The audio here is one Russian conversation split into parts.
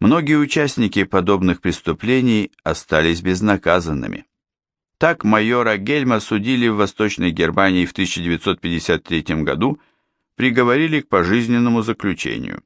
Многие участники подобных преступлений остались безнаказанными. Так майора Гельма судили в Восточной Германии в 1953 году, приговорили к пожизненному заключению.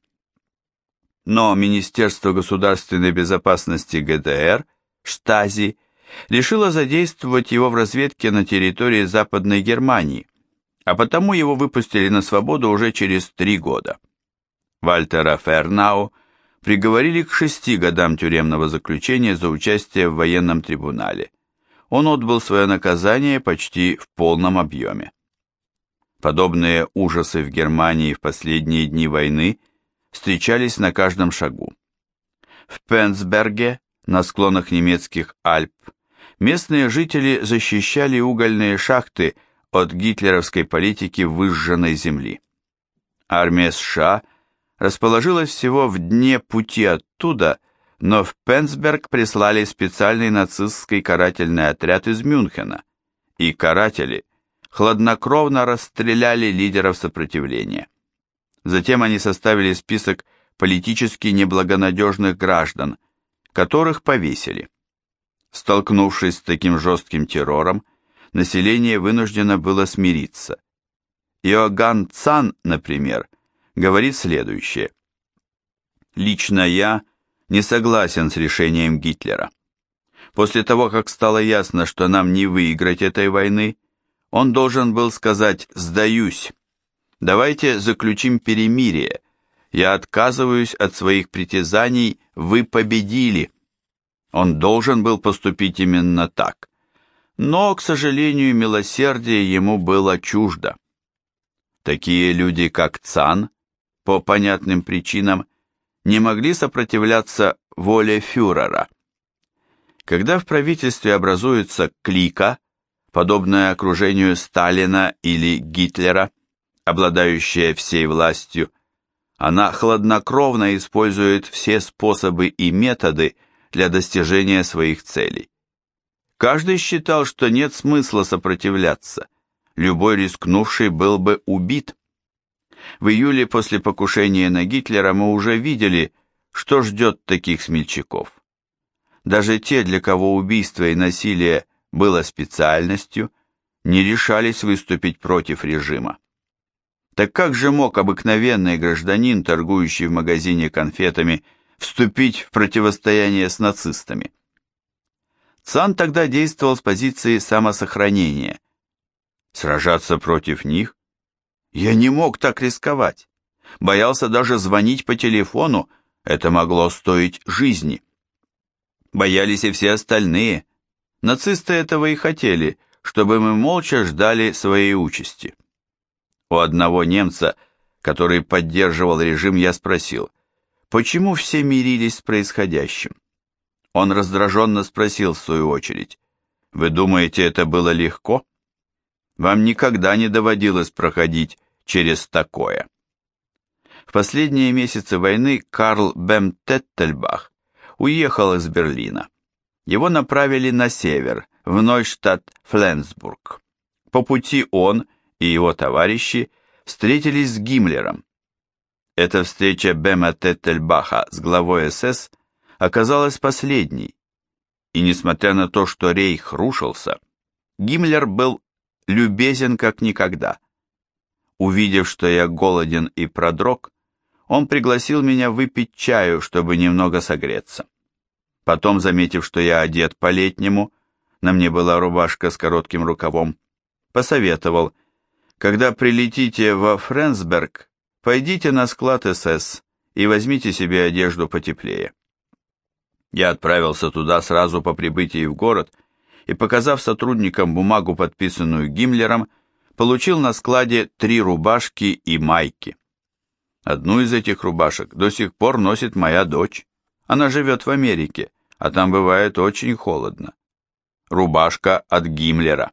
Но Министерство государственной безопасности ГДР, Штази, решило задействовать его в разведке на территории Западной Германии, а потому его выпустили на свободу уже через 3 года. Вальтера Фернау приговорили к 6 годам тюремного заключения за участие в военном трибунале. Он отбыл свое наказание почти в полном объеме. Подобные ужасы в Германии в последние дни войны встречались на каждом шагу. В Пенсберге, на склонах немецких Альп, местные жители защищали угольные шахты от гитлеровской политики выжженной земли. Армия США расположилась всего в дне пути оттуда, но в Пенсберг прислали специальный нацистский карательный отряд из Мюнхена, и каратели хладнокровно расстреляли лидеров сопротивления. Затем они составили список политически неблагонадежных граждан, которых повесили. Столкнувшись с таким жестким террором, население вынуждено было смириться. Иоганн Цан, например, говорит следующее: «Лично я не согласен с решением Гитлера. После того, как стало ясно, что нам не выиграть этой войны, он должен был сказать: «Сдаюсь. Давайте заключим перемирие. Я отказываюсь от своих притязаний, вы победили». Он должен был поступить именно так. Но, к сожалению, милосердие ему было чуждо. Такие люди, как Цан, по понятным причинам, не могли сопротивляться воле фюрера. Когда в правительстве образуется клика, подобная окружению Сталина или Гитлера, обладающая всей властью, она хладнокровно использует все способы и методы для достижения своих целей. Каждый считал, что нет смысла сопротивляться, любой рискнувший был бы убит. В июле после покушения на Гитлера мы уже видели, что ждет таких смельчаков. Даже те, для кого убийство и насилие было специальностью, не решались выступить против режима. Так как же мог обыкновенный гражданин, торгующий в магазине конфетами, вступить в противостояние с нацистами? Цан тогда действовал с позиции самосохранения. Сражаться против них? Я не мог так рисковать. Боялся даже звонить по телефону, это могло стоить жизни. Боялись и все остальные. Нацисты этого и хотели, чтобы мы молча ждали своей участи. У одного немца, который поддерживал режим, я спросил, почему все мирились с происходящим? Он раздраженно спросил в свою очередь, вы думаете, это было легко? Вам никогда не доводилось проходить через такое. В последние месяцы войны Карл Бем-Теттельбах уехал из Берлина. Его направили на север, в Нойштадт-Фленсбург. По пути он и его товарищи встретились с Гиммлером. Эта встреча Бема Теттельбаха с главой СС оказалась последней, и несмотря на то, что рейх рушился, Гиммлер был любезен как никогда. Увидев, что я голоден и продрог, он пригласил меня выпить чаю, чтобы немного согреться. Потом, заметив, что я одет по-летнему, на мне была рубашка с коротким рукавом, посоветовал, когда прилетите во Френсберг, пойдите на склад СС и возьмите себе одежду потеплее. Я отправился туда сразу по прибытии в город и, показав сотрудникам бумагу, подписанную Гиммлером, получил на складе 3 рубашки и майки. Одну из этих рубашек до сих пор носит моя дочь. Она живет в Америке, а там бывает очень холодно. Рубашка от Гиммлера.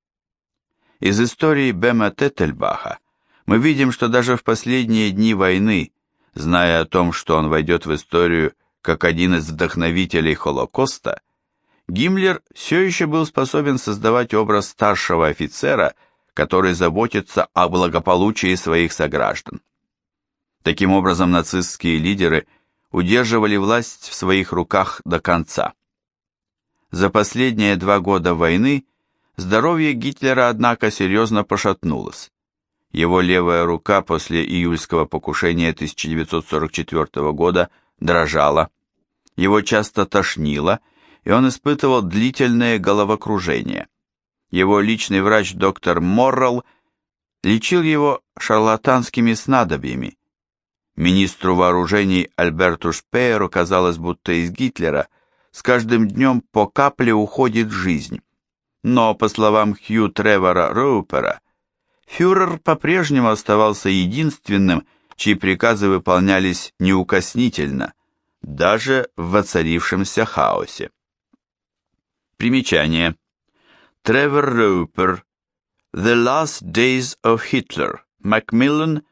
Из истории Бема Теттельбаха мы видим, что даже в последние дни войны, зная о том, что он войдет в историю как один из вдохновителей Холокоста, Гиммлер все еще был способен создавать образ старшего офицера, который заботится о благополучии своих сограждан. Таким образом, нацистские лидеры удерживали власть в своих руках до конца. За последние 2 года войны здоровье Гитлера, однако, серьезно пошатнулось. Его левая рука после июльского покушения 1944 года дрожала, его часто тошнило, и он испытывал длительное головокружение. Его личный врач доктор Моррелл лечил его шарлатанскими снадобьями. Министру вооружений Альберту Шпееру казалось, будто из Гитлера с каждым днем по капле уходит жизнь. Но, по словам Хью Тревора Роупера, фюрер по-прежнему оставался единственным, чьи приказы выполнялись неукоснительно, даже в воцарившемся хаосе. Примечание. Тревор Роупер. The Last Days of Hitler. Macmillan,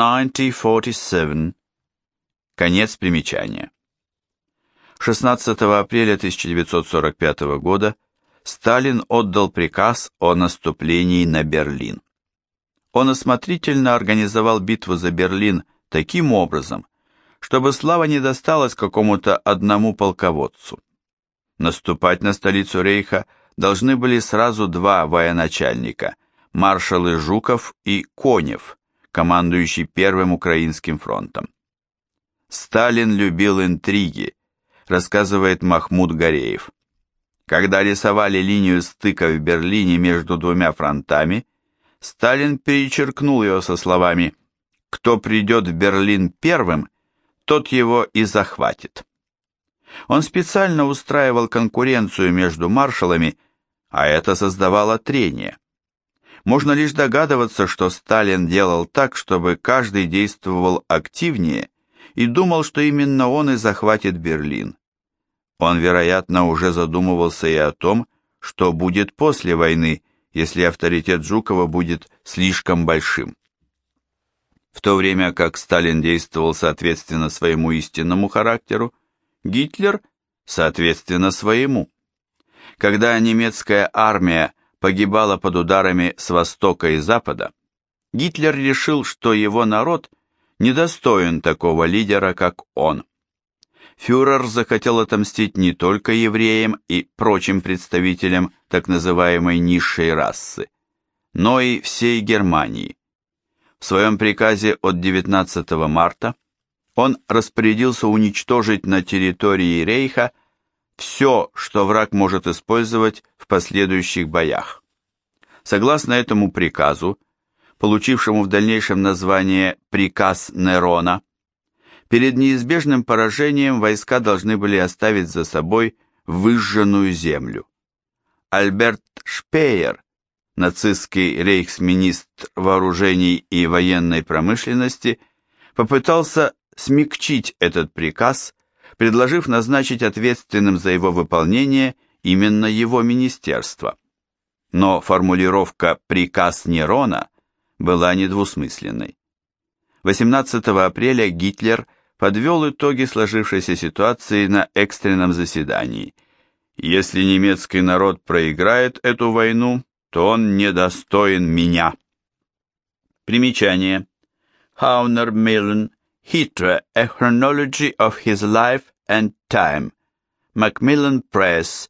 1947. Конец примечания. 16 апреля 1945 года Сталин отдал приказ о наступлении на Берлин. Он осмотрительно организовал битву за Берлин таким образом, чтобы слава не досталась какому-то одному полководцу. Наступать на столицу Рейха должны были сразу 2 военачальника, маршалы Жуков и Конев, командующий Первым Украинским фронтом. Сталин любил интриги, рассказывает Махмуд Гореев. Когда рисовали линию стыка в Берлине между 2 фронтами, Сталин перечеркнул ее со словами «Кто придет в Берлин первым, тот его и захватит». Он специально устраивал конкуренцию между маршалами, а это создавало трение. Можно лишь догадываться, что Сталин делал так, чтобы каждый действовал активнее и думал, что именно он и захватит Берлин. Он, вероятно, уже задумывался и о том, что будет после войны, если авторитет Жукова будет слишком большим. В то время как Сталин действовал соответственно своему истинному характеру, Гитлер соответственно своему. Когда немецкая армия погибала под ударами с востока и запада, Гитлер решил, что его народ недостоин такого лидера, как он. Фюрер захотел отомстить не только евреям и прочим представителям так называемой низшей расы, но и всей Германии. В своем приказе от 19 марта он распорядился уничтожить на территории Рейха все, что враг может использовать в последующих боях. Согласно этому приказу, получившему в дальнейшем название «Приказ Нерона», перед неизбежным поражением войска должны были оставить за собой выжженную землю. Альберт Шпеер, нацистский рейхсминистр вооружений и военной промышленности, попытался смягчить этот приказ, предложив назначить ответственным за его выполнение именно его министерство. Но формулировка «приказ Нерона» была недвусмысленной. 18 апреля Гитлер подвел итоги сложившейся ситуации на экстренном заседании. Если немецкий народ проиграет эту войну, то он недостоин меня. Примечание. Хауner Millen, Hitler, A Chronology of His Life and Time. Macmillan Press,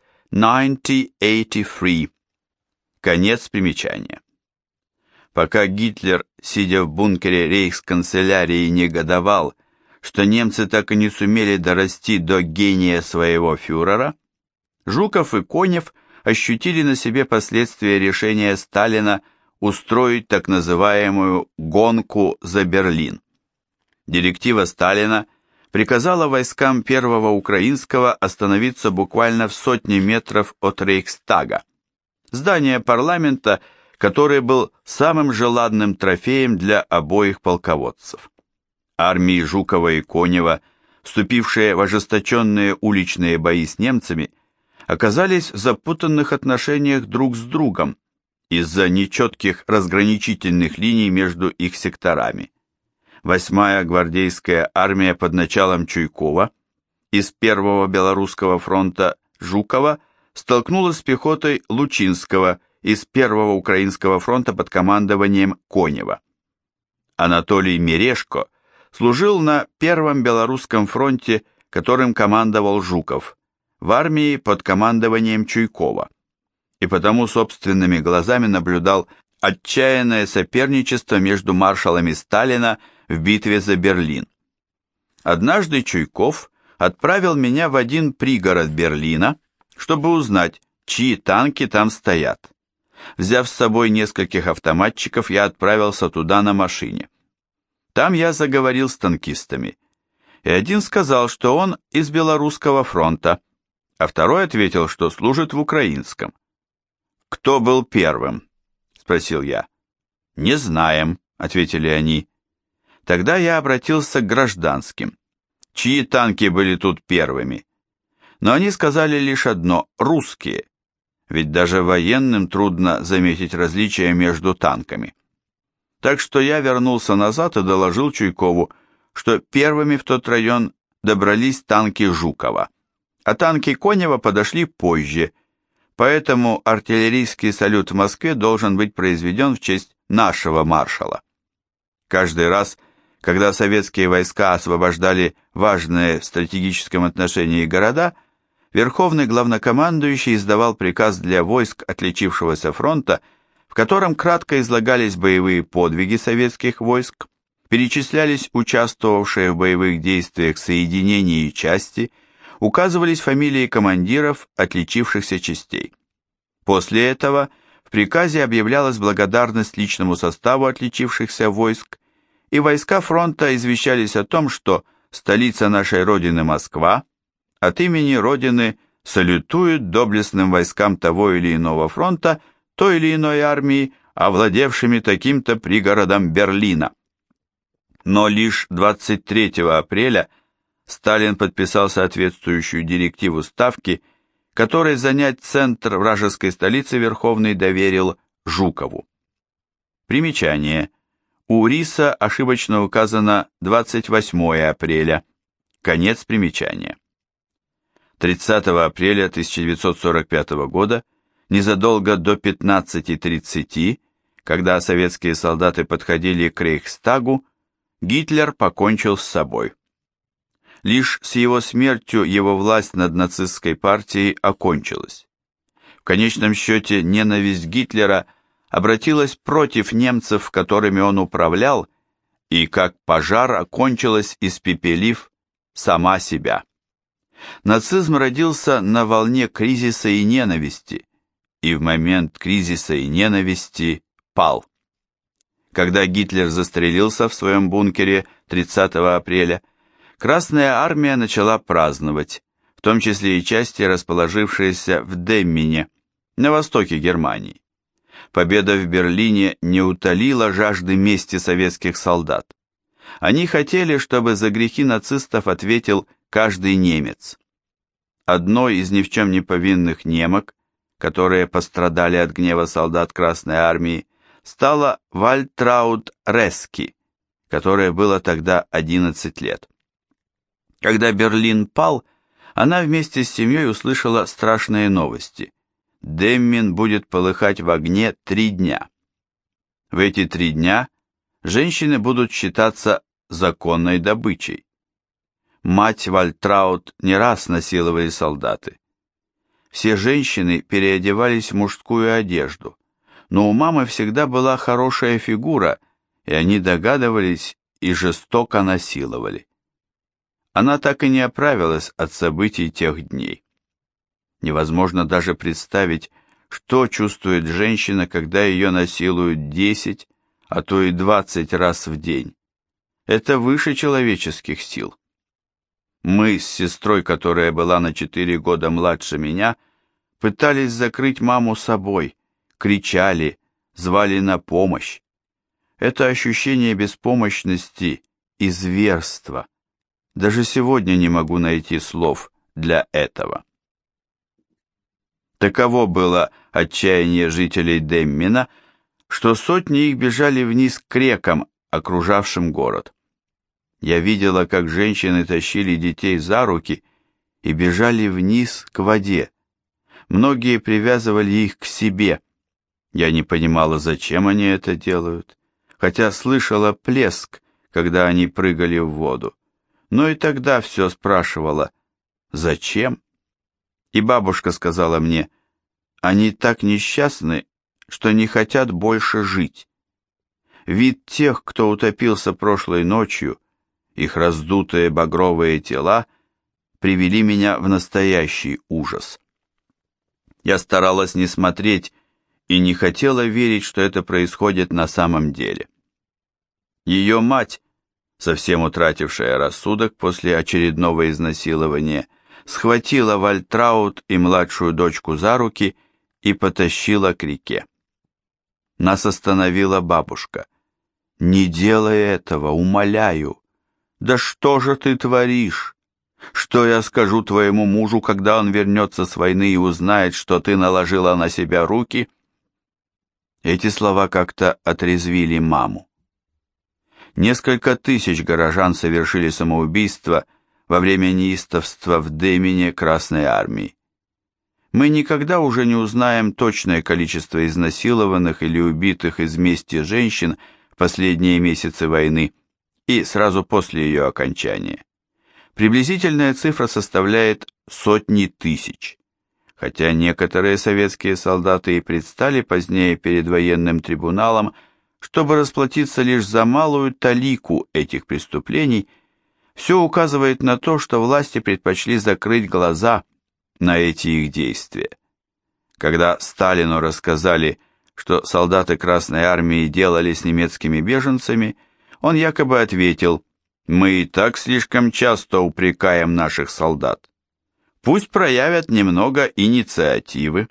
1983. Конец примечания. Пока Гитлер, сидя в бункере рейхсканцелярии, негодовал, что немцы так и не сумели дорасти до гения своего фюрера, Жуков и Конев ощутили на себе последствия решения Сталина устроить так называемую «гонку за Берлин». Директива Сталина приказала войскам Первого Украинского остановиться буквально в 100 метров от Рейхстага, здания парламента, который был самым желанным трофеем для обоих полководцев. Армии Жукова и Конева, вступившие в ожесточенные уличные бои с немцами, оказались в запутанных отношениях друг с другом из-за нечетких разграничительных линий между их секторами. 8-я гвардейская армия под началом Чуйкова из Первого Белорусского фронта Жукова столкнулась с пехотой Лучинского из Первого Украинского фронта под командованием Конева. Анатолий Мережко служил на Первом Белорусском фронте, которым командовал Жуков, в армии под командованием Чуйкова, и потому собственными глазами наблюдал отчаянное соперничество между маршалами Сталина в битве за Берлин. Однажды Чуйков отправил меня в один пригород Берлина, чтобы узнать, чьи танки там стоят. Взяв с собой нескольких автоматчиков, я отправился туда на машине. Там я заговорил с танкистами, и один сказал, что он из Белорусского фронта, а второй ответил, что служит в украинском. «Кто был первым?» – спросил я. «Не знаем», – ответили они. Тогда я обратился к гражданским. Чьи танки были тут первыми? Но они сказали лишь одно – русские, ведь даже военным трудно заметить различия между танками. Так что я вернулся назад и доложил Чуйкову, что первыми в тот район добрались танки Жукова, а танки Конева подошли позже, поэтому артиллерийский салют в Москве должен быть произведен в честь нашего маршала. Каждый раз, когда советские войска освобождали важные в стратегическом отношении города, Верховный главнокомандующий издавал приказ для войск отличившегося фронта, в котором кратко излагались боевые подвиги советских войск, перечислялись участвовавшие в боевых действиях соединения и части, указывались фамилии командиров отличившихся частей. После этого в приказе объявлялась благодарность личному составу отличившихся войск, и войска фронта извещались о том, что столица нашей Родины Москва от имени Родины салютует доблестным войскам того или иного фронта, той или иной армии, овладевшими таким-то пригородом Берлина. Но лишь 23 апреля Сталин подписал соответствующую директиву Ставки, которой занять центр вражеской столицы Верховный доверил Жукову. Примечание. У Риса ошибочно указано 28 апреля. Конец примечания. 30 апреля 1945 года, незадолго до 15:30, когда советские солдаты подходили к Рейхстагу, Гитлер покончил с собой. Лишь с его смертью его власть над нацистской партией окончилась. В конечном счете ненависть Гитлера обратилась против немцев, которыми он управлял, и как пожар окончилась, испепелив сама себя. Нацизм родился на волне кризиса и ненависти, и в момент кризиса и ненависти пал. Когда Гитлер застрелился в своем бункере 30 апреля, Красная армия начала праздновать, в том числе и части, расположившиеся в Деммине, на востоке Германии. Победа в Берлине не утолила жажды мести советских солдат. Они хотели, чтобы за грехи нацистов ответил каждый немец. Одной из ни в чем не повинных немок, которые пострадали от гнева солдат Красной армии, стала Вальтрауд Рески, которой было тогда 11 лет. Когда Берлин пал, она вместе с семьей услышала страшные новости. Деммин будет полыхать в огне 3 дня. В эти 3 дня женщины будут считаться законной добычей. Мать Вальтраут не раз насиловали солдаты. Все женщины переодевались в мужскую одежду, но у мамы всегда была хорошая фигура, и они догадывались и жестоко насиловали. Она так и не оправилась от событий тех дней. Невозможно даже представить, что чувствует женщина, когда ее насилуют 10, а то и 20 раз в день. Это выше человеческих сил. Мы с сестрой, которая была на 4 года младше меня, пытались закрыть маму собой, кричали, звали на помощь. Это ощущение беспомощности и зверства. Даже сегодня не могу найти слов для этого. Таково было отчаяние жителей Деммина, что сотни их бежали вниз к рекам, окружавшим город. Я видела, как женщины тащили детей за руки и бежали вниз к воде. Многие привязывали их к себе. Я не понимала, зачем они это делают, хотя слышала плеск, когда они прыгали в воду, но и тогда все спрашивала «Зачем?». И бабушка сказала мне, они так несчастны, что не хотят больше жить. Вид тех, кто утопился прошлой ночью, их раздутые багровые тела, привели меня в настоящий ужас. Я старалась не смотреть и не хотела верить, что это происходит на самом деле. Ее мать, совсем утратившая рассудок после очередного изнасилования, схватила Вальтраут и младшую дочку за руки и потащила к реке. Нас остановила бабушка. «Не делай этого, умоляю! Да что же ты творишь? Что я скажу твоему мужу, когда он вернется с войны и узнает, что ты наложила на себя руки?» Эти слова как-то отрезвили маму. Несколько тысяч горожан совершили самоубийство во время неистовства в Демине Красной Армии. Мы никогда уже не узнаем точное количество изнасилованных или убитых из мести женщин в последние месяцы войны и сразу после ее окончания. Приблизительная цифра составляет сотни тысяч, хотя некоторые советские солдаты и предстали позднее перед военным трибуналом, чтобы расплатиться лишь за малую талику этих преступлений. Все указывает на то, что власти предпочли закрыть глаза на эти их действия. Когда Сталину рассказали, что солдаты Красной Армии делали с немецкими беженцами, он якобы ответил: «Мы и так слишком часто упрекаем наших солдат. Пусть проявят немного инициативы».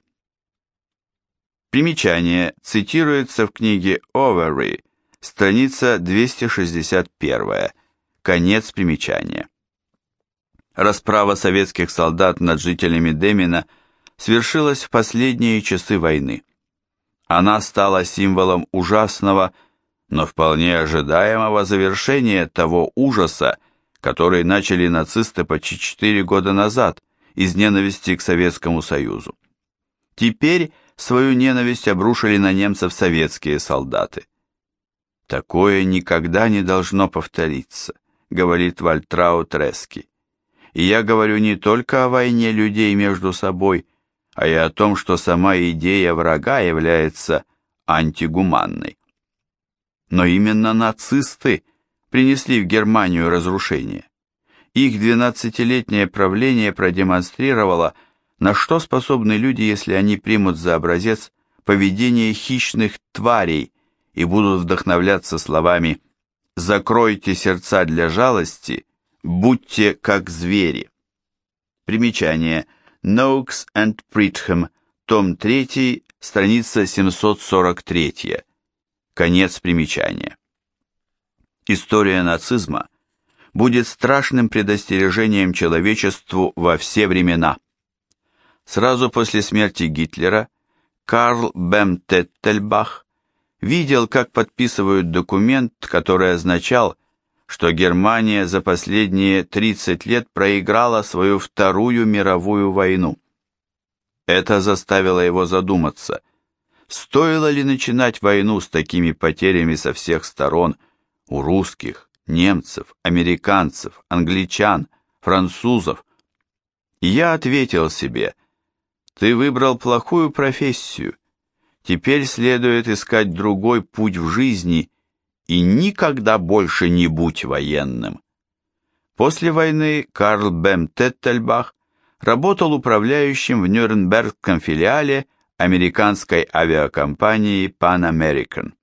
Примечание цитируется в книге Overy, страница 261, конец примечания. Расправа советских солдат над жителями Демина свершилась в последние часы войны. Она стала символом ужасного, но вполне ожидаемого завершения того ужаса, который начали нацисты почти 4 года назад из ненависти к Советскому Союзу. Теперь свою ненависть обрушили на немцев советские солдаты. «Такое никогда не должно повториться», — говорит Вальтраут Рески. И я говорю не только о войне людей между собой, а и о том, что сама идея врага является антигуманной. Но именно нацисты принесли в Германию разрушение. Их 12-летнее правление продемонстрировало, на что способны люди, если они примут за образец поведение хищных тварей и будут вдохновляться словами «закройте сердца для жалости, будьте как звери». Примечание. Noakes and Pritham, том 3, страница 743. Конец примечания. История нацизма будет страшным предостережением человечеству во все времена. Сразу после смерти Гитлера Карл Бем-Теттельбах видел, как подписывают документ, который означал, что Германия за последние 30 лет проиграла свою Вторую мировую войну. Это заставило его задуматься, стоило ли начинать войну с такими потерями со всех сторон у русских, немцев, американцев, англичан, французов. И я ответил себе: ты выбрал плохую профессию, теперь следует искать другой путь в жизни и никогда больше не будь военным. После войны Карл Бем-Теттельбах работал управляющим в Нюрнбергском филиале американской авиакомпании Pan American.